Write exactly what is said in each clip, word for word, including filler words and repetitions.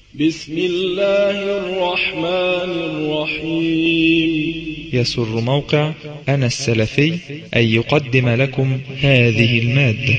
بسم الله الرحمن الرحيم. يسر موقع أنا السلفي أن يقدم لكم هذه المادة.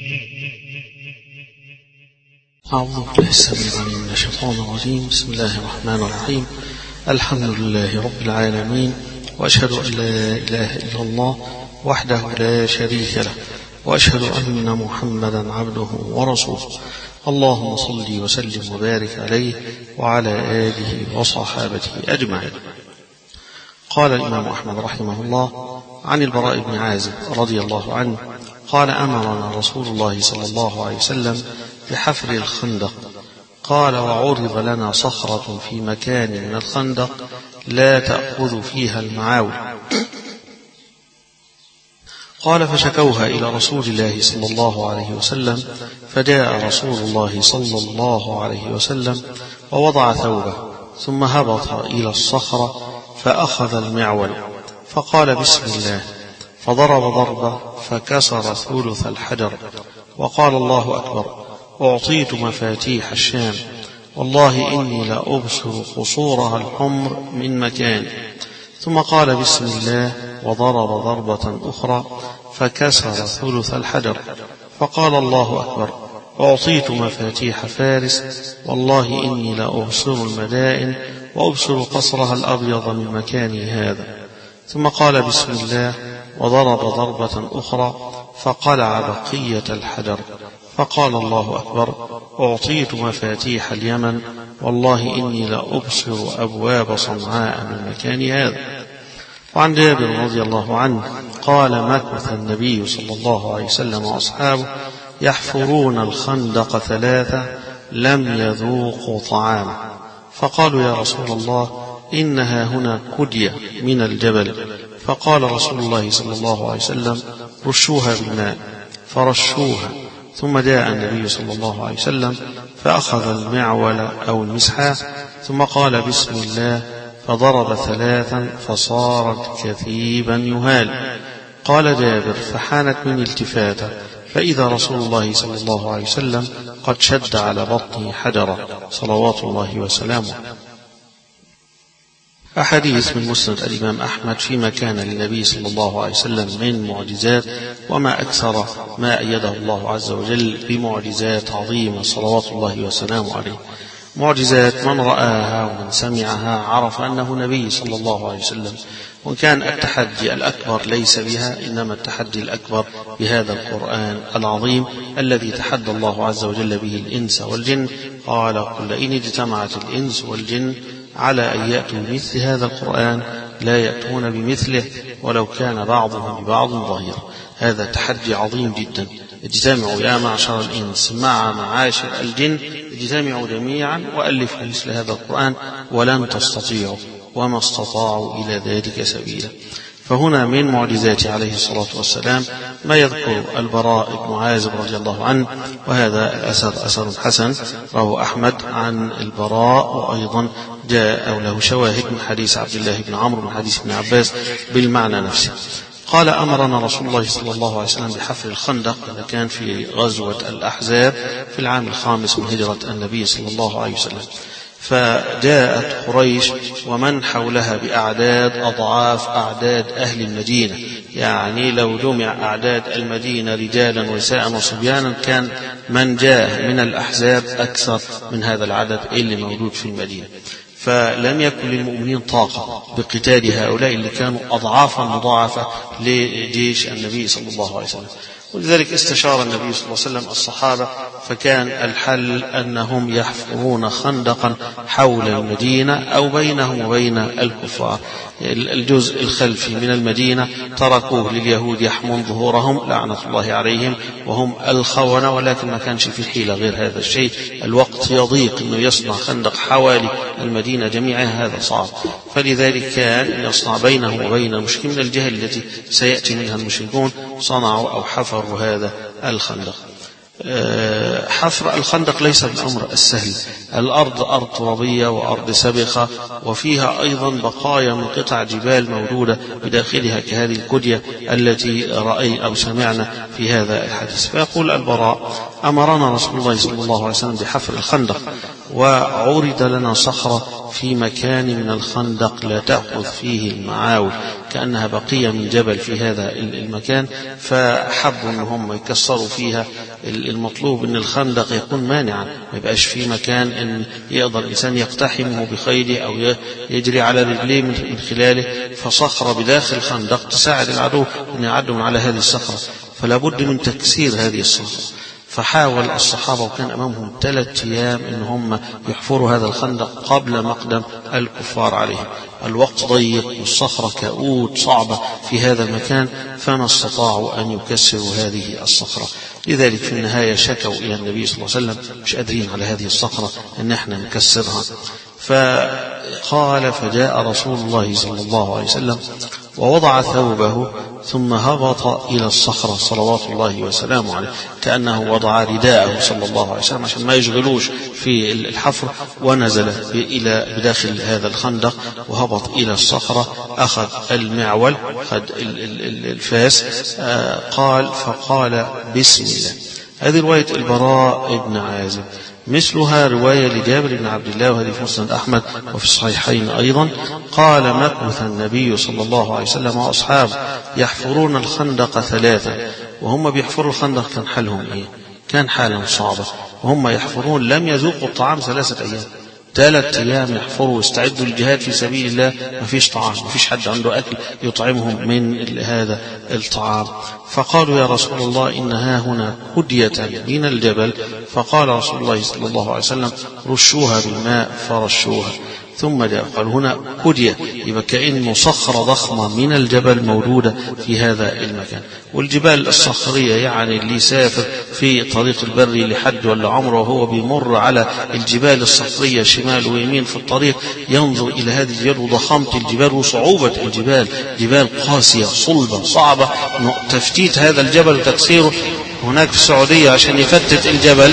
أعوذ بالله السميع العليم من الشيطان الرجيم. بسم الله الرحمن الرحيم. الحمد لله رب العالمين، وأشهد أن لا إله إلا الله وحده لا شريك له، وأشهد أن محمدا عبده ورسوله. اللهم صل وسلم وبارك عليه وعلى آله وصحابته أجمعين. قال الإمام أحمد رحمه الله عن البراء بن عازب رضي الله عنه قال: أمرنا رسول الله صلى الله عليه وسلم بحفر الخندق. قال: وعرض لنا صخرة في مكان من الخندق لا تأخذ فيها المعاول. قال: فشكوها إلى رسول الله صلى الله عليه وسلم، فجاء رسول الله صلى الله عليه وسلم ووضع ثوبه، ثم هبط إلى الصخرة فأخذ المعول فقال: بسم الله، فضرب ضربة فكسر ثلث الحجر، وقال: الله أكبر، أعطيت مفاتيح الشام، والله إني لأبصر قصورها الحمر من مكان. ثم قال: بسم الله، وضرب ضربة أخرى فكسر ثلث الحجر، فقال: الله أكبر، أعطيت مفاتيح فارس، والله إني لأبصر المدائن وأبصر قصرها الأبيض من مكاني هذا. ثم قال: بسم الله، وضرب ضربة أخرى فقلع بقية الحجر، فقال: الله أكبر، أعطيت مفاتيح اليمن، والله إني لأبصر أبواب صنعاء من مكان هذا. وعن جابر رضي الله عنه قال: مكث النبي صلى الله عليه وسلم وأصحابه يحفرون الخندق ثلاثة لم يذوقوا طعاما، فقالوا: يا رسول الله، إنها هنا كدية من الجبل. فقال رسول الله صلى الله عليه وسلم: رشوها بالماء، فرشوها. ثم جاء النبي صلى الله عليه وسلم فأخذ المعول أو المسحة، ثم قال: بسم الله، فضرب ثلاثا فصارت كثيبا يهال. قال جابر: فحانت من التفاتة، فإذا رسول الله صلى الله عليه وسلم قد شد على بطنه حجرا صلوات الله وسلامه. أحاديث من مسند الإمام أحمد فيما كان للنبي صلى الله عليه وسلم من معجزات، وما أكثر ما أيده الله عز وجل بمعجزات عظيمة صلوات الله وسلامه عليه. معجزات من رآها ومن سمعها عرف أنه نبي صلى الله عليه وسلم. وإن كان التحدي الأكبر ليس بها، إنما التحدي الأكبر بهذا القرآن العظيم الذي تحدى الله عز وجل به الإنس والجن. قال: قل إن اجتمعت الإنس والجن على أن يأتوا بمثل هذا القرآن لا يأتون بمثله ولو كان بعضهم ببعض ظهيرا. هذا تحدي عظيم جدا. اجتمعوا يا معشر الإنس مع معاشر الجن، اجتمعوا جميعا وألفوا مثل هذا القرآن ولن تستطيعوا وما استطاعوا إلى ذلك سبيلا. فهنا من معجزاته عليه الصلاة والسلام ما يذكر البراء بن عازب رضي الله عنه، وهذا الأثر أثر حسن رواه أحمد عن البراء، وأيضا جاء أو له شواهد من حديث عبد الله بن عمرو من حديث ابن عباس بالمعنى نفسه. قال: أمرنا رسول الله صلى الله عليه وسلم بحفر الخندق، هذا كان في غزوة الأحزاب في العام الخامس من هجرة النبي صلى الله عليه وسلم. فجاءت قريش ومن حولها بأعداد أضعاف أعداد أهل المدينة، يعني لو جمع أعداد المدينة رجالا ونساء وصبيانا كان من جاء من الأحزاب أكثر من هذا العدد اللي موجود في المدينة. فلم يكن للمؤمنين طاقة بقتال هؤلاء اللي كانوا أضعافا مضاعفة لجيش النبي صلى الله عليه وسلم. ولذلك استشار النبي صلى الله عليه وسلم الصحابة، فكان الحل أنهم يحفرون خندقا حول المدينة أو بينهم وبين الكفار. الجزء الخلفي من المدينة تركوه لليهود يحمون ظهورهم لعنة الله عليهم وهم الخونة، ولكن ما كانش في حيلة غير هذا الشيء. الوقت يضيق أنه يصنع خندق حوالي المدينة جميعها، هذا صعب. فلذلك كان يصنع بينه وبين المشركين من الجهة التي سيأتي منها المشركون، صنعوا أو حفروا هذا الخندق. حفر الخندق ليس بالأمر السهل. الأرض أرض ترابية وأرض سبخة، وفيها أيضا بقايا من قطع جبال موجودة بداخلها كهذه الكدية التي رأي أو سمعنا في هذا الحديث. فيقول البراء: أمرنا رسول الله صلى الله عليه وسلم بحفر الخندق. وعرض لنا صخرة في مكان من الخندق لا تأخذ فيه المعاول، كأنها بقية من جبل في هذا المكان، فحبوا أن هم يكسروا فيها. المطلوب أن الخندق يكون مانعا، ما يبقاش في مكان أن يقدر الإنسان يقتحمه بخيله أو يجري على رجليه من خلاله، فصخرة بداخل الخندق تساعد العدو أن يعدوا من على هذه الصخرة، فلا بد من تكسير هذه الصخرة. فحاول الصحابة وكان أمامهم ثلاث أيام إن هم يحفروا هذا الخندق قبل مقدم الكفار عليهم. الوقت ضيق والصخرة كؤود صعبة في هذا المكان، فما استطاعوا أن يكسروا هذه الصخرة. لذلك في النهاية شكوا إلى النبي صلى الله عليه وسلم مش قادرين على هذه الصخرة أن احنا نكسرها. فقال فجاء رسول الله صلى الله عليه وسلم ووضع ثوبه ثم هبط إلى الصخرة صلوات الله وسلامه عليه، كأنه وضع رداءه صلى الله عليه وسلم عشان ما يشغلوش في الحفر، ونزل إلى بداخل هذا الخندق وهبط إلى الصخرة، أخذ المعول، أخذ الفاس، قال فقال بسم الله. هذه رواية البراء بن عازب. مثلها رواية لجابر بن عبد الله، وهذه في مسند أحمد وفي الصحيحين أيضا. قال مكث النبي صلى الله عليه وسلم وأصحابه يحفرون الخندق ثلاثة، وهم بيحفروا الخندق كان حالهم إيه؟ كان حالهم صعبة، وهم يحفرون لم يذوقوا الطعام ثلاثة أيام، ثلاث أيام يحفروا واستعدوا للجهاد في سبيل الله، ما فيش طعام، ما فيش حد عنده أكل يطعمهم من هذا الطعام. فقالوا يا رسول الله إن ها هنا كدية من الجبل، فقال رسول الله صلى الله عليه وسلم رشوها بالماء فرشوها. ثم جاء قال هنا كدية، يبقى كأنه صخرة ضخمة من الجبل موجودة في هذا المكان. والجبال الصخرية يعني اللي يسافر في طريق البري لحج ولا عمره وهو بيمر على الجبال الصخرية شمال ويمين في الطريق، ينظر إلى هذه الجبال وضخامة الجبال وصعوبة الجبال، جبال قاسية صلبة صعبة، تفتيت هذا الجبل وتكسيره. هناك في السعودية عشان يفتت الجبل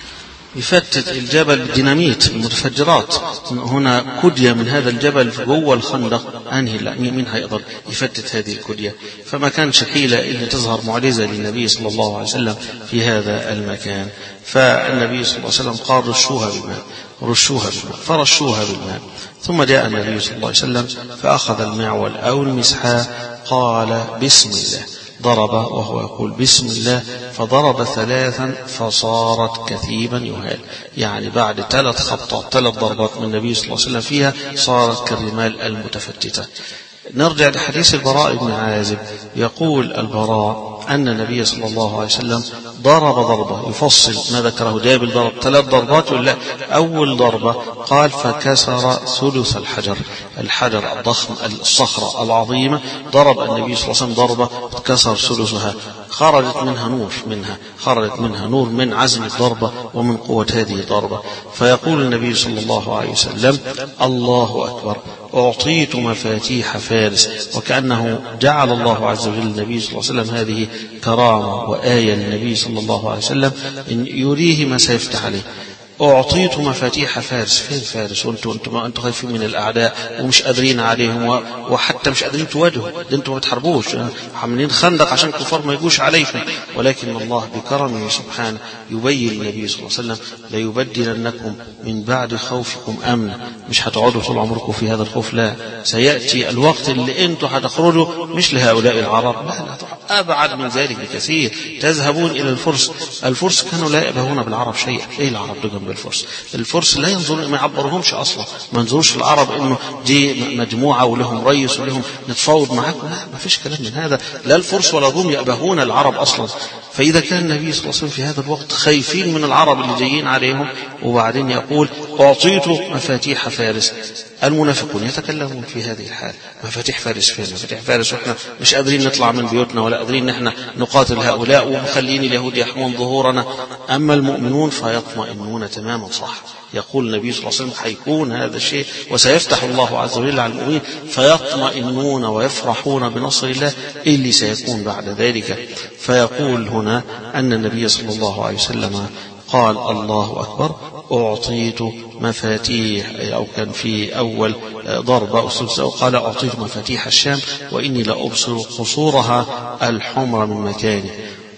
يفتت الجبل ديناميت المتفجرات، هنا كدية من هذا الجبل جوه الخندق، أنهي لا مين هيقدر يفتت هذه الكدية؟ فما كانش حيلة إلا تظهر معجزة للنبي صلى الله عليه وسلم في هذا المكان. فالنبي صلى الله عليه وسلم قال رشوها بالماء، رشوها بالماء فرشوها بالماء. ثم جاء النبي صلى الله عليه وسلم فأخذ المعول أو المسحاء قال بسم الله، ضرب وهو يقول بسم الله، فضرب ثلاثا فصارت كثيبا يهال، يعني بعد ثلاث خبطات ثلاث ضربات من النبي صلى الله عليه وسلم فيها صارت كالرمال المتفتتة. نرجع لحديث البراء بن عازب. يقول البراء أن النبي صلى الله عليه وسلم ضرب ضربة، يفصل ما ذكره جابر، ضرب ثلاث ضربات ولا أول ضربة قال فكسر ثلث الحجر، الحجر الضخم الصخرة العظيمة، ضرب النبي صلى الله عليه وسلم ضربة كسر ثلثها، خرجت منها نور منها خرجت منها نور من عزم الضربة ومن قوة هذه الضربة. فيقول النبي صلى الله عليه وسلم الله أكبر، أعطيت مفاتيح فارس، وكأنه جعل الله عز وجل النبي صلى الله عليه وسلم هذه كرامة وآية للنبي صلى الله عليه وسلم إن يريه ما سيفتح عليه. أعطيت مفاتيح فارس، فين فارس وانتم انتم انتم خايفين من الأعداء ومش قادرين عليهم وحتى مش قادرين تواجهوا، ده انتم ما تحاربوش، عاملين خندق عشان الكفار ما يجوش عليكم. ولكن الله بكرمه سبحانه يبين النبي صلى الله عليه وسلم ليبدلنكم من بعد خوفكم أمنا، مش هتقعدوا طول عمركم في هذا الخوف، لا، سيأتي الوقت اللي انتم هتخرجوا مش لهؤلاء العرب، لا لا، أبعد من ذلك بكثير، تذهبون إلى الفرس. الفرس كانوا لا يأبهون بالعرب شيئا، إيه العرب دول الفرس؟ الفرس لا ينظرون، ما يعبرهمش اصلا، ما ينظروش العرب انه دي مجموعه ولهم رئيس ولهم نتفاوض معاكم، لا، ما فيش كلام من هذا، لا الفرس ولا هم يأبهون العرب اصلا. فاذا كان النبي صلى الله عليه وسلم في هذا الوقت خايفين من العرب اللي جايين عليهم، وبعدين يقول اعطيت مفاتيح فارس، المنافقون يتكلمون في هذه الحال، مفاتيح فارس فين؟ مفاتيح فارس واحنا مش قادرين نطلع من بيوتنا ولا قادرين نحن نقاتل هؤلاء ومخلين اليهود يحمون ظهورنا. اما المؤمنون فيطمئنون تماما، صح، يقول النبي صلى الله عليه وسلم حيكون هذا الشيء وسيفتح الله عز وجل على المؤمنين فيطمئنون ويفرحون بنصر الله اللي سيكون بعد ذلك. فيقول هنا أن النبي صلى الله عليه وسلم قال الله أكبر، أعطيت مفاتيح، أو كان في أول ضربة أو قال أعطيت مفاتيح الشام وإني لأبصر قصورها الحمر من مكاني.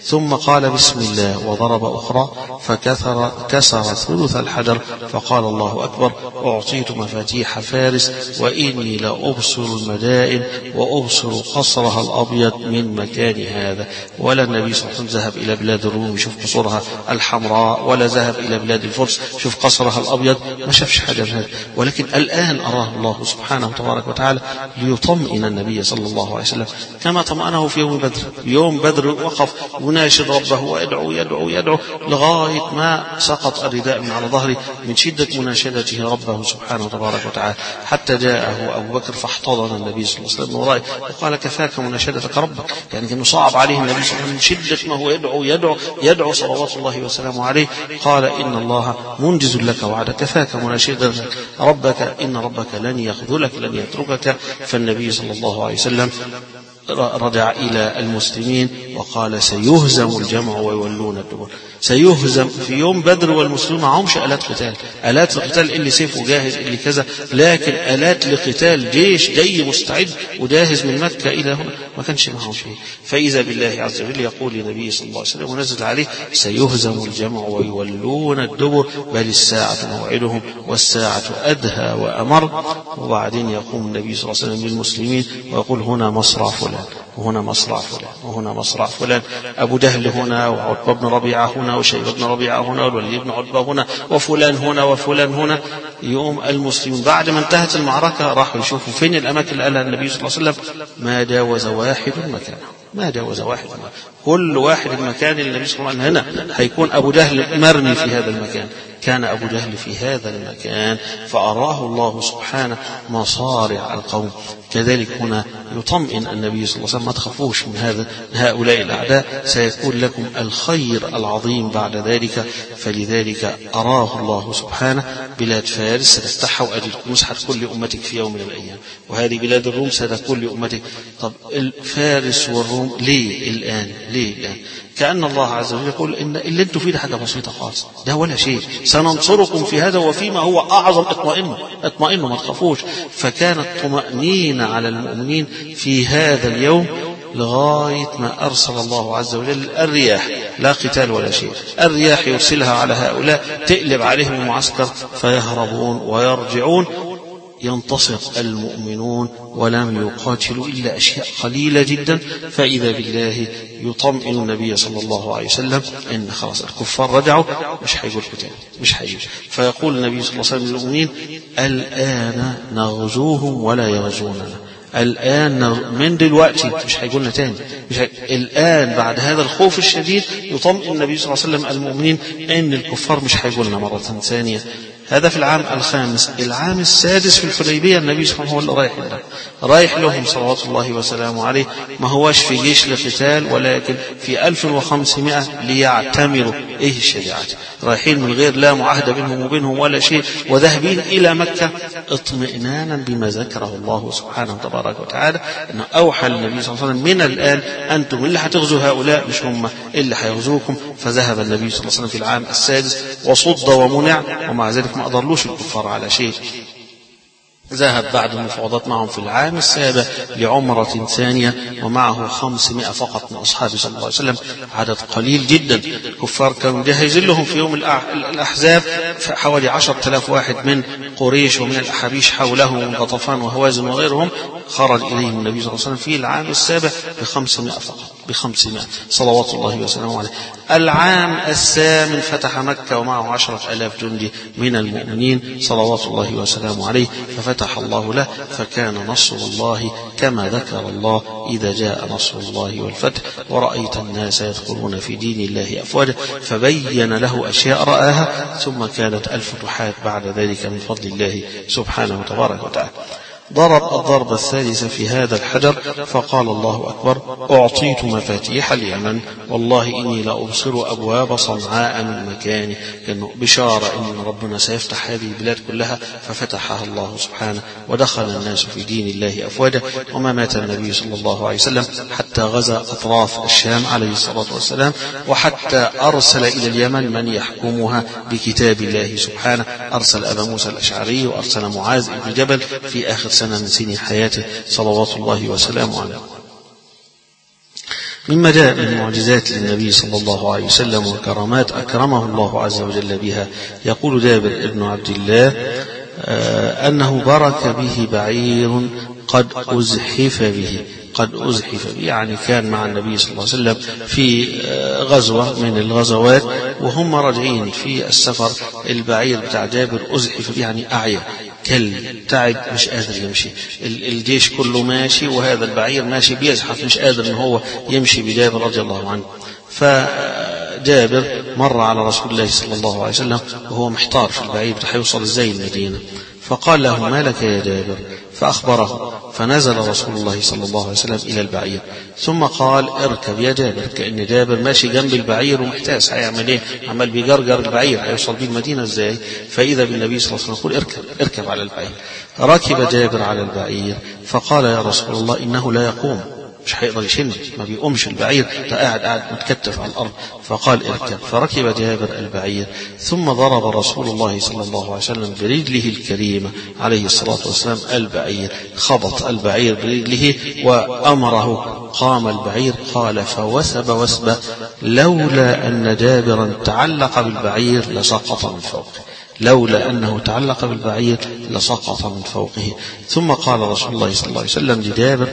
ثم قال بسم الله وضرب أخرى فكسر كسر ثلث الحجر فقال الله أكبر أعطيت مفاتيح فارس وإني لأبصر المدائن وأبصر قصرها الأبيض من مكان هذا. ولا النبي صلى الله عليه وسلم ذهب إلى بلاد الروم يشوف قصورها الحمراء، ولا ذهب إلى بلاد الفرس شوف قصرها الأبيض، ما شافش حاجة من هذا. ولكن الآن أراه الله سبحانه وتبارك وتعالى ليطمئن النبي صلى الله عليه وسلم كما طمأنه في يوم بدر. يوم بدر وقف يناشد ربه ويدعو يدعو يدعو لغاية ما سقط الرداء من على ظهره من شدة مناشدته ربه سبحانه وتبارك وتعالى، حتى جاءه أبو بكر فاحتضن النبي صلى الله عليه وسلم ورائه وقال كفاك مناشدتك ربك. يعني كأنه صعب عليه النبي صلى الله عليه وسلم من شدة ما هو يدعو يدعو يدعو صلوات الله وسلامه عليه. قال إن الله منجز لك وعد كفاك مناشدتك ربك إن ربك لن يخذلك لن يتركك. فالنبي صلى الله عليه وسلم رجع إلى المسلمين وقال سيهزم الجمع ويولون الدبر. سيهزم في يوم بدر والمسلمين معهمش آلات قتال، آلات القتال اللي سيفه جاهز اللي كذا، لكن آلات لقتال جيش جاي مستعد وجاهز من مكة إلى هنا ما كانش معهم شيء. فإذا بالله عز وجل يقول للنبي صلى الله عليه وسلم ونزل عليه سيهزم الجمع ويولون الدبر بل الساعة موعدهم والساعة أدهى وأمر. وبعدين يقوم النبي صلى الله عليه وسلم للمسلمين ويقول هنا مصرع فلان وهنا مصرع فلان وهنا مصرع فلان، أبو جهل هنا وعتبة بن ربيعة هنا وشيبة بن ربيعة هنا والوليد بن عتبة هنا وفلان هنا وفلان هنا. يوم المسلمين بعد ما انتهت المعركة راحوا يشوفوا فين الأماكن اللي قالها النبي صلى الله عليه وسلم، ما جاوز واحد مكانه، ما جاوز واحد مكانه. كل واحد المكان اللي النبي صلى الله عليه وسلم هنا هيكون أبو جهل مرمي في هذا المكان، كان أبو جهل في هذا المكان فأراه الله سبحانه مصارع القوم. كذلك هنا يطمئن النبي صلى الله عليه وسلم ما تخافوش من هذا هؤلاء الأعداء، سيكون لكم الخير العظيم بعد ذلك. فلذلك أراه الله سبحانه بلاد فارس ستفتحها وأجلكم مسحت كل أمتك في يوم من الأيام، وهذه بلاد الروم ستكون لأمتك. طب الفارس والروم ليه الآن؟ ليه الآن؟ كأن الله عز وجل يقول إن اللي انتوا فيه ده حاجة بسيطة خالص، ده ولا شيء، سننصركم في هذا وفيما هو أعظم. اطمئنوا اطمئنوا ما تخافوش. فكانت طمأنينة على المؤمنين في هذا اليوم لغاية ما أرسل الله عز وجل الرياح، لا قتال ولا شيء، الرياح يرسلها على هؤلاء تقلب عليهم المعسكر فيهربون ويرجعون. ينتصر المؤمنون ولم يقاتلوا إلا أشياء قليلة جدا. فإذا بالله يطمئن النبي صلى الله عليه وسلم إن خلاص الكفار رجعوا مش هيقول قتال مش هيجوا. فيقول النبي صلى الله عليه وسلم للمؤمنين الآن نغزوهم ولا يغزوننا، الآن من دلوقتي مش هيقولنا تاني مش هي... الآن بعد هذا الخوف الشديد يطمئن النبي صلى الله عليه وسلم المؤمنين إن الكفار مش هيقولنا مرة ثانية. هذا في العام الخامس. العام السادس في الحديبية النبي صلى الله عليه وسلم هو اللي رايح له رايح لهم صلوات الله وسلامه عليه، ما هواش في جيش لقتال ولكن في ألف وخمسمائة ليعتمروا. ايه الشريعة؟ رايحين من غير لا معاهدة بينهم وبينهم ولا شيء، وذاهبين إلى مكة اطمئنانا بما ذكره الله سبحانه وتبارك وتعالى أنه أوحى النبي صلى الله عليه وسلم من الآن أنتم اللي هتغزوا هؤلاء مش هم اللي هيغزوكم. فذهب النبي صلى الله عليه وسلم في العام السادس وصد ومنع، ومع ذلك ما أضرلوش الكفار على شيء. ذهب بعد المفاوضات معهم في العام السابع لعمرة ثانية ومعه خمسمائة فقط من أصحابه صلى الله عليه وسلم، عدد قليل جدا. الكفار كانوا مجهزين لهم في يوم الأحزاب حوالي عشرة آلاف واحد من قريش ومن الأحابيش حوله ومن غطفان وهوازن وغيرهم. خرج إليهم النبي صلى الله عليه وسلم في العام السابع بخمسمائة فقط بخمسمائة صلوات الله وسلامه عليه. العام الثامن فتح مكة ومعه عشرة آلاف جندي من المؤمنين صلوات الله وسلامه عليه، ففتح الله له. فكان نصر الله كما ذكر الله إذا جاء نصر الله والفتح ورأيت الناس يدخلون في دين الله أفواجا، فبين له أشياء رآها ثم كانت الفتوحات بعد ذلك من فضل الله سبحانه وتبارك وتعالى. ضرب الضربة الثالثة في هذا الحجر فقال الله أكبر أعطيت مفاتيح اليمن والله إني لأبصر أبواب صنعاء من مكاني. كأنه بشارة أن ربنا سيفتح هذه البلاد كلها، ففتحها الله سبحانه ودخل الناس في دين الله أفواجا. وما مات النبي صلى الله عليه وسلم حتى غزا أطراف الشام عليه الصلاة والسلام، وحتى أرسل إلى اليمن من يحكمها بكتاب الله سبحانه. أرسل أبا موسى الأشعري وأرسل معاذ بن جبل في آخر سنة من سنين حياته صلوات الله وسلامه عليه. مما جاء من معجزات للنبي صلى الله عليه وسلم وكرامات أكرمه الله عز وجل بها، يقول جابر بن عبد الله أنه برك به بعير قد أزحف به قد أزحف به يعني كان مع النبي صلى الله عليه وسلم في غزوة من الغزوات وهم راجعين في السفر، البعير بتاع جابر أزحف يعني أعيا كل تعب مش قادر يمشي، الجيش كله ماشي وهذا البعير ماشي بيزحف مش قادر ان هو يمشي بجابر رضي الله عنه. فجابر مر على رسول الله صلى الله عليه وسلم وهو محتار في البعير حيوصل ازاي المدينة، فقال له ما لك يا جابر؟ فأخبره، فنزل رسول الله صلى الله عليه وسلم إلى البعير ثم قال اركب يا جابر، كأن جابر ماشي جنب البعير ومحتاس هيعمل ايه، عمال بيجرجر البعير هيوصل بيه المدينة ازاي، فإذا بالنبي صلى الله عليه وسلم يقول اركب اركب على البعير. ركب جابر على البعير فقال يا رسول الله إنه لا يقوم، مش هيقدر يشن، ما بيقومش البعير، ده قاعد قاعد متكتف على الأرض. فقال اركب، فركب جابر البعير ثم ضرب رسول الله صلى الله عليه وسلم برجله الكريمة عليه الصلاة والسلام البعير، خبط البعير برجله وأمره، قام البعير. قال فوثب وثبة لولا أن جابرا تعلق بالبعير لسقط من فوقه، لولا أنه تعلق بالبعير لسقط من فوقه. ثم قال رسول الله صلى الله عليه وسلم لجابر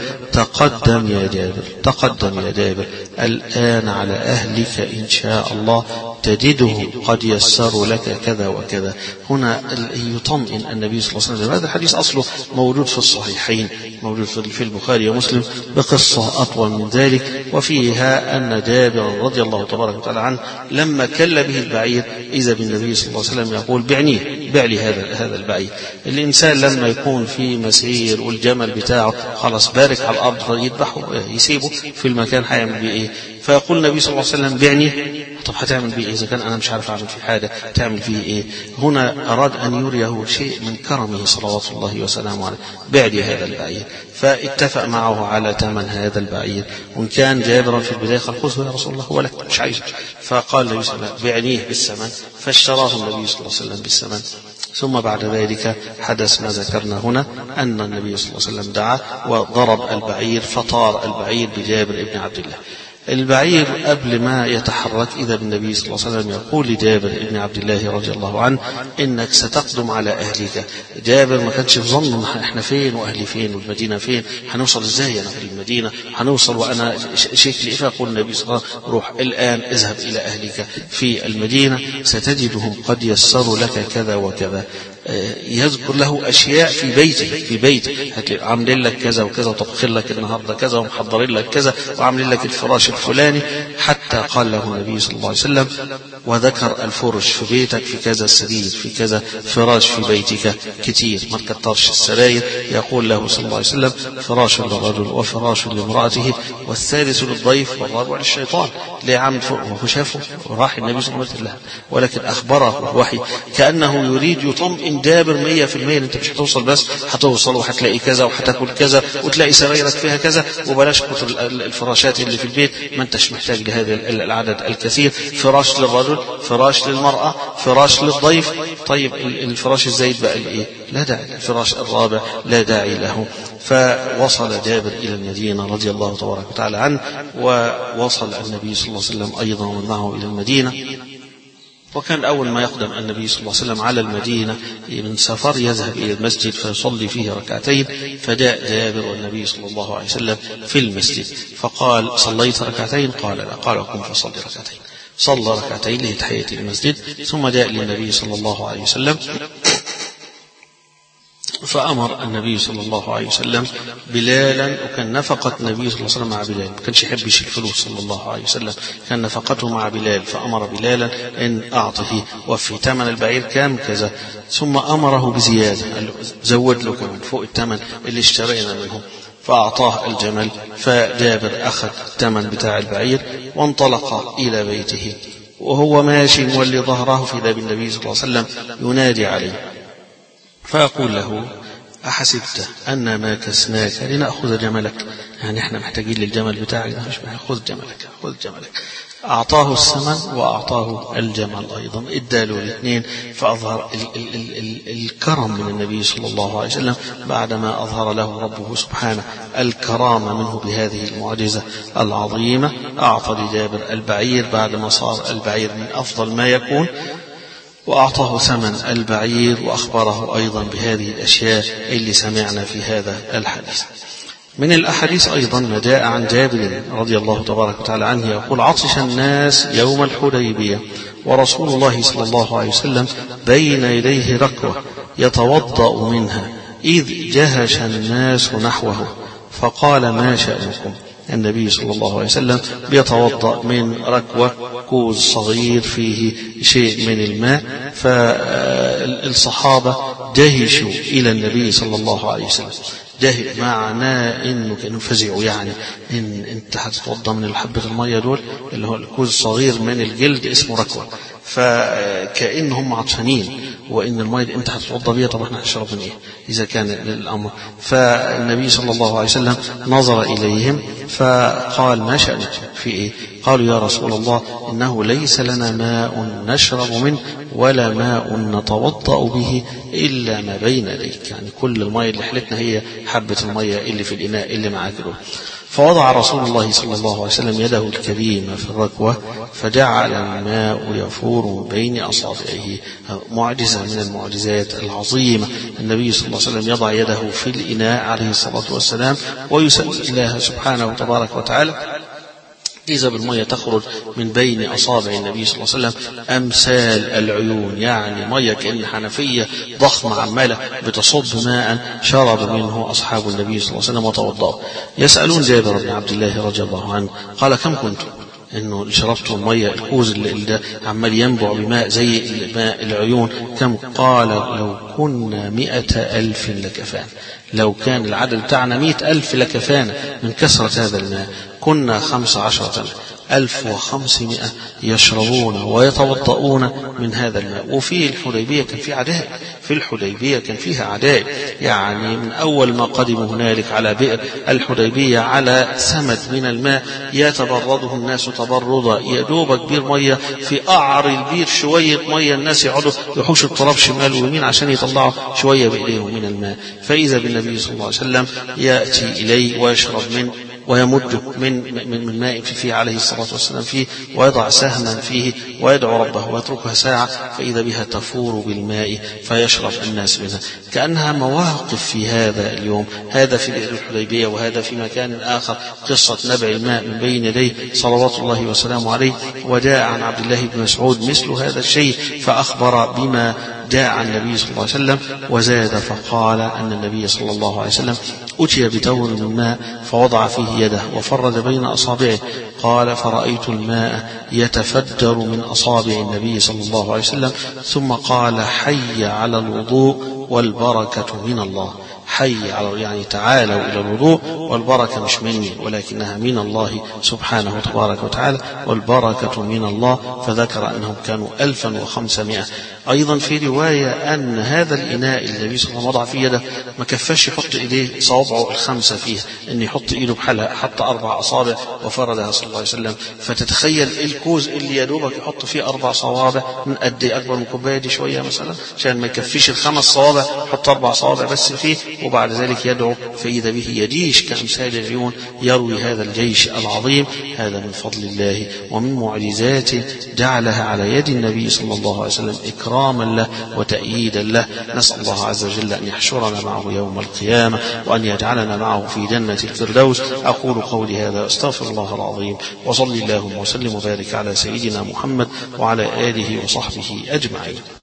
تقدم يا جابر تقدم يا جابر الآن على أهلك إن شاء الله تجده قد يسر لك كذا وكذا. هنا يطمئن النبي صلى الله عليه وسلم. هذا الحديث أصله موجود في الصحيحين، موجود في البخاري ومسلم بقصة أطول من ذلك، وفيها أن جابر رضي الله تبارك وتعالى عنه لما كل به البعير إذا بالنبي صلى الله عليه وسلم يقول بعنيه بع لي هذا هذا البعير. الإنسان لما يكون في مسير والجمل بتاعه خلاص بارك على الأرض يذبحه يسيبه في المكان هيعمل بيه إيه؟ فيقول النبي صلى الله عليه وسلم بعني، طب هتعمل بيه إذا كان أنا مش عارف أعمل في حاجة تعمل فيه إيه؟ هنا أراد أن يريه شيء من كرمه صلوات الله وسلامه عليه، بعدي هذا البعير. فاتفق معه على ثمن هذا البعير، وإن كان جابرا في البداية قال خذه يا رسول الله هو لك مش عايزه، فقال النبي صلى الله عليه وسلم بعنيه بالثمن، فاشتراه النبي صلى الله عليه وسلم بالثمن. ثم بعد ذلك حدث ما ذكرنا هنا أن النبي صلى الله عليه وسلم دعا وضرب البعير فطار البعير بجابر ابن عبد الله. البعير قبل ما يتحرك إذا بالنبي صلى الله عليه وسلم يقول لجابر بن عبد الله رضي الله عنه إنك ستقدم على أهلك. جابر ما كانش في ظن احنا فين وأهلي فين والمدينة فين، هنوصل ازاي أنا في المدينة، هنوصل وأنا شكلي. فيقول النبي صلى الله عليه وسلم روح الآن اذهب إلى أهلك في المدينة ستجدهم قد يسروا لك كذا وكذا. يذكر له أشياء في بيته في بيته عاملين لك كذا وكذا وطبخ لك النهارده كذا ومحضرين لك كذا وعاملين لك الفراش الفلاني، حتى قال له النبي صلى الله عليه وسلم وذكر الفرش في بيتك في كذا سرير في كذا فراش في بيتك كتير، ما تكترش السراير. يقول له صلى الله عليه وسلم فراش للرجل وفراش لامرأته والثالث للضيف والرابع للشيطان. ليه عامل فوق وهو شافه وراح النبي صلى الله عليه وسلم، ولكن أخبره الوحي كأنه يريد يطمئن جابر مية في المية انت مش هتوصل، بس هتوصل وهتلاقي كذا وهتاكل كذا وتلاقي سرايرك فيها كذا، وبلاش كتر الفراشات اللي في البيت، ما انتش محتاج لهذا العدد الكثير. فراش للرجل فراش للمرأة فراش للضيف. طيب الفراش الزايد بقى الايه؟ لا داعي، الفراش الرابع لا داعي له. فوصل جابر إلى المدينة رضي الله تبارك وتعالى عنه، ووصل النبي صلى الله عليه وسلم أيضا ومن معه إلى المدينة. وكان أول ما يقدم النبي صلى الله عليه وسلم على المدينة من سفر يذهب إلى المسجد فيصلي فيه ركعتين. فجاء جابر والنبي صلى الله عليه وسلم في المسجد فقال صليت ركعتين؟ قال لا. قال قم فصلي ركعتين. صلى ركعتين لتحية المسجد، ثم جاء للنبي صلى الله عليه وسلم فأمر النبي صلى الله عليه وسلم بلالا، وكان نفقة النبي صلى الله عليه وسلم مع بلال، ما كانش يحب يشيل فلوس صلى الله عليه وسلم، كان نفقته مع بلال. فأمر بلالا إن أعطه وفي ثمن البعير كام كذا، ثم أمره بزيادة، قال له زود له كمان فوق الثمن اللي اشترينا منه، فأعطاه الجمل. فجابر أخذ الثمن بتاع البعير وانطلق إلى بيته، وهو ماشي مولي ظهره في باب النبي صلى الله عليه وسلم ينادي عليه، فيقول له أحسبت أن ما كسناك لنأخذ جملك، يعني احنا محتاجين للجمل بتاعك، مش خذ جملك خذ جملك. أعطاه الثمن وأعطاه الجمل أيضا، اداله الاثنين، فأظهر ال ال ال ال الكرم من النبي صلى الله عليه وسلم بعدما أظهر له ربه سبحانه الكرامة منه بهذه المعجزة العظيمة. أعطى لجابر البعير بعدما صار البعير من أفضل ما يكون، وأعطاه ثمن البعير، وأخبره أيضا بهذه الأشياء اللي سمعنا في هذا الحديث. من الأحاديث أيضا ما جاء عن جابر رضي الله تبارك وتعالى عنه يقول: عطش الناس يوم الحديبية ورسول الله صلى الله عليه وسلم بين يديه ركوة يتوضأ منها، إذ جهش الناس نحوه فقال: ما شأنكم؟ النبي صلى الله عليه وسلم بيتوضأ من ركوة، كوز صغير فيه شيء من الماء، فالصحابة جهشوا إلى النبي صلى الله عليه وسلم. جهل معناه انه كانه فزعوا، يعني ان انت هتتوضا من الحبه الميه دول اللي هو الكوز الصغير من الجلد اسمه ركوه، فكأنهم عطشانين، وان الميه دي انت هتتوضا بيها، طب احنا هنشرب من ايه اذا كان الامر؟ فالنبي صلى الله عليه وسلم نظر اليهم فقال: ما شأنكم؟ في ايه؟ قالوا: يا رسول الله انه ليس لنا ماء نشرب منه ولا ماء نتوضأ به الا ما بين يديك، يعني كل الميه اللي حلتنا هي حبه الميه اللي في الاناء اللي معاك دول. فوضع رسول الله صلى الله عليه وسلم يده الكريمة في الركوة فجعل الماء يفور بين أصابعه. معجزة من المعجزات العظيمة. النبي صلى الله عليه وسلم يضع يده في الإناء عليه الصلاة والسلام ويسأل الله سبحانه وتبارك وتعالى، إذا بالمية تخرج من بين أصابع النبي صلى الله عليه وسلم أمثال العيون، يعني مية كأن حنفية ضخمة عمالة بتصب ماء شرب منه أصحاب النبي صلى الله عليه وسلم وتوضأوا. يسألون جابر بن عبد الله رضي الله عنه قال: كم كنتم؟ إنه اللي شربتوا المية الكوز اللي عمال ينبع بماء زي ماء العيون، كم؟ قال: لو كنا مئة ألف لكفانا، لو كان العدد بتاعنا مئة ألف لكفانا من كثرة هذا الماء. كنا خمس عشرة ألف وخمسمائة يشربون ويتوضؤون من هذا الماء. وفي الحديبية كان في عدائد، في الحديبية كان فيها عدائد، يعني من أول ما قدموا هنالك على بئر الحديبية على سمد من الماء يتبرده الناس تبردا، يدوب كبير مية في قعر البير شوية مية، الناس يقعدوا يحوشوا التراب شمال ويمين عشان يطلعوا شوية بإيديهم من الماء. فإذا بالنبي صلى الله عليه وسلم يأتي إليه ويشرب من ويمد من من من ماء فيه عليه الصلاة والسلام فيه، ويضع سهما فيه ويدعو ربه ويتركها ساعة، فإذا بها تفور بالماء فيشرب الناس منها. كأنها مواقف في هذا اليوم، هذا في بئر الحديبية وهذا في مكان آخر، قصة نبع الماء من بين يديه صلوات الله وسلامه عليه. وجاء عن عبد الله بن مسعود مثل هذا الشيء فأخبر بما جاء عن النبي صلى الله عليه وسلم وزاد فقال أن النبي صلى الله عليه وسلم أتي بتور من ماء فوضع فيه يده وفرج بين أصابعه. قال: فرأيت الماء يتفجر من أصابع النبي صلى الله عليه وسلم، ثم قال: حي على الوضوء والبركة من الله. حي على يعني تعالوا إلى الوضوء، والبركة مش مني ولكنها من الله سبحانه تبارك وتعالى، والبركة من الله. فذكر أنهم كانوا ألفا وخمسمائة. أيضا في رواية أن هذا الإناء النبي صلى الله عليه وسلم وضع فيه يده ما كفاش يحط إيديه صوابعه الخمسة فيه، أن يحط إيده بحالها، حط أربع أصابع وفردها صلى الله عليه وسلم. فتتخيل الكوز اللي يدوبك يحط فيه أربع صوابع، من قد أكبر من كوباية دي شوية مثلا، عشان ما يكفيش الخمس صوابع، حط أربع صوابع بس فيه، وبعد ذلك يدعو فإذا به يجيش كأمثال العيون يروي هذا الجيش العظيم. هذا من فضل الله ومن معجزاته جعلها على يد النبي صلى الله عليه وسلم إكراما له وتأييدا له. نسأل الله عز وجل أن يحشرنا معه يوم القيامة وأن يجعلنا معه في جنة الفردوس. أقول قولي هذا أستغفر الله العظيم، وصلي اللهم وسلم وبارك على سيدنا محمد وعلى آله وصحبه أجمعين.